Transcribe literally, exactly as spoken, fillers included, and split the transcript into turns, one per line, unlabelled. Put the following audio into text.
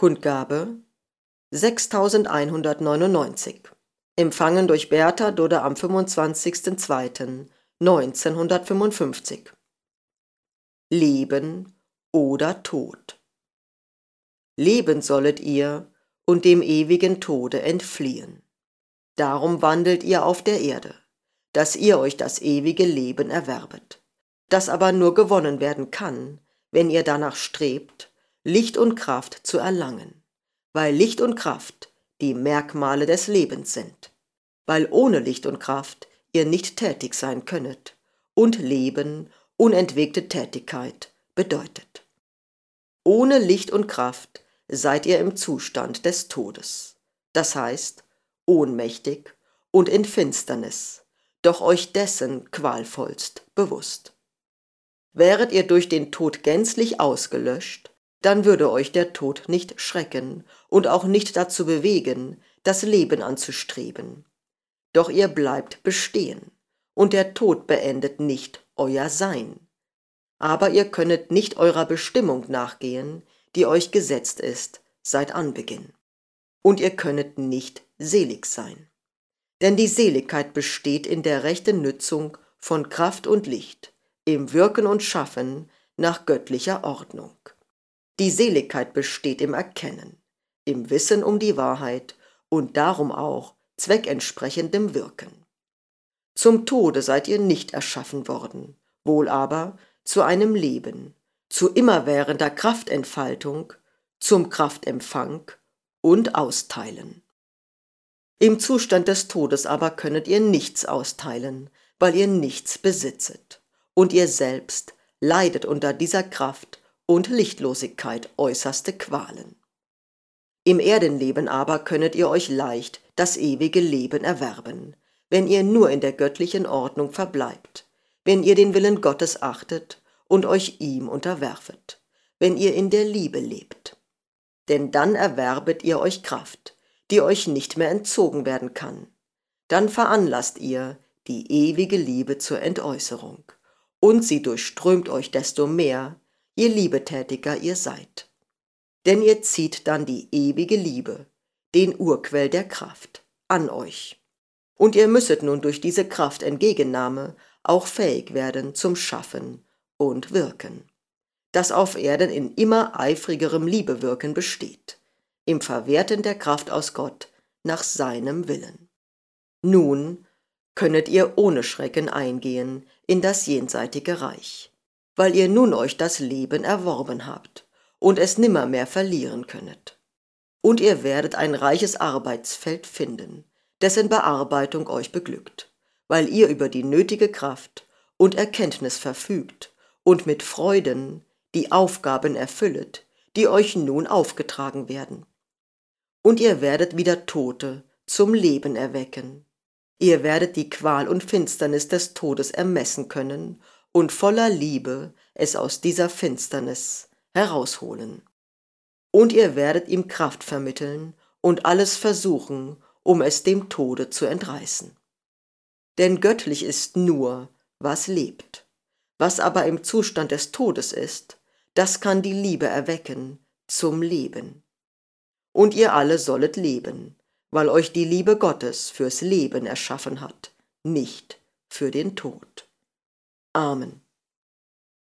Kundgabe sechstausendeinhundertneunundneunzig. Empfangen durch Bertha Dodder am fünfundzwanzigsten zweiten neunzehnhundertfünfundfünfzig. Leben oder Tod. Leben sollet ihr und dem ewigen Tode entfliehen. Darum wandelt ihr auf der Erde, dass ihr euch das ewige Leben erwerbet, das aber nur gewonnen werden kann, wenn ihr danach strebt, Licht und Kraft zu erlangen, weil Licht und Kraft die Merkmale des Lebens sind, weil ohne Licht und Kraft ihr nicht tätig sein könnet und Leben unentwegte Tätigkeit bedeutet. Ohne Licht und Kraft seid ihr im Zustand des Todes, das heißt ohnmächtig und in Finsternis, doch euch dessen qualvollst bewusst. Wäret ihr durch den Tod gänzlich ausgelöscht, dann würde euch der Tod nicht schrecken und auch nicht dazu bewegen, das Leben anzustreben. Doch ihr bleibt bestehen, und der Tod beendet nicht euer Sein. Aber ihr könnet nicht eurer Bestimmung nachgehen, die euch gesetzt ist seit Anbeginn. Und ihr könnet nicht selig sein. Denn die Seligkeit besteht in der rechten Nützung von Kraft und Licht, im Wirken und Schaffen nach göttlicher Ordnung. Die Seligkeit besteht im Erkennen, im Wissen um die Wahrheit und darum auch zweckentsprechendem Wirken. Zum Tode seid ihr nicht erschaffen worden, wohl aber zu einem Leben, zu immerwährender Kraftentfaltung, zum Kraftempfang und Austeilen. Im Zustand des Todes aber könnet ihr nichts austeilen, weil ihr nichts besitzet, und ihr selbst leidet unter dieser Kraft und Lichtlosigkeit äußerste Qualen. Im Erdenleben aber könnet ihr euch leicht das ewige Leben erwerben, wenn ihr nur in der göttlichen Ordnung verbleibt, wenn ihr den Willen Gottes achtet und euch ihm unterwerfet, wenn ihr in der Liebe lebt. Denn dann erwerbet ihr euch Kraft, die euch nicht mehr entzogen werden kann. Dann veranlasst ihr die ewige Liebe zur Entäußerung, und sie durchströmt euch desto mehr, je liebetätiger ihr seid. Denn ihr zieht dann die ewige Liebe, den Urquell der Kraft, an euch. Und ihr müsset nun durch diese Kraftentgegennahme auch fähig werden zum Schaffen und Wirken, das auf Erden in immer eifrigerem Liebewirken besteht, im Verwerten der Kraft aus Gott nach seinem Willen. Nun könnet ihr ohne Schrecken eingehen in das jenseitige Reich, weil ihr nun euch das Leben erworben habt und es nimmermehr verlieren könnet. Und ihr werdet ein reiches Arbeitsfeld finden, dessen Bearbeitung euch beglückt, weil ihr über die nötige Kraft und Erkenntnis verfügt und mit Freuden die Aufgaben erfüllet, die euch nun aufgetragen werden. Und ihr werdet wieder Tote zum Leben erwecken. Ihr werdet die Qual und Finsternis des Todes ermessen können und voller Liebe es aus dieser Finsternis herausholen. Und ihr werdet ihm Kraft vermitteln und alles versuchen, um es dem Tode zu entreißen. Denn göttlich ist nur, was lebt. Was aber im Zustand des Todes ist, das kann die Liebe erwecken zum Leben. Und ihr alle sollet leben, weil euch die Liebe Gottes fürs Leben erschaffen hat, nicht für den Tod. Amen.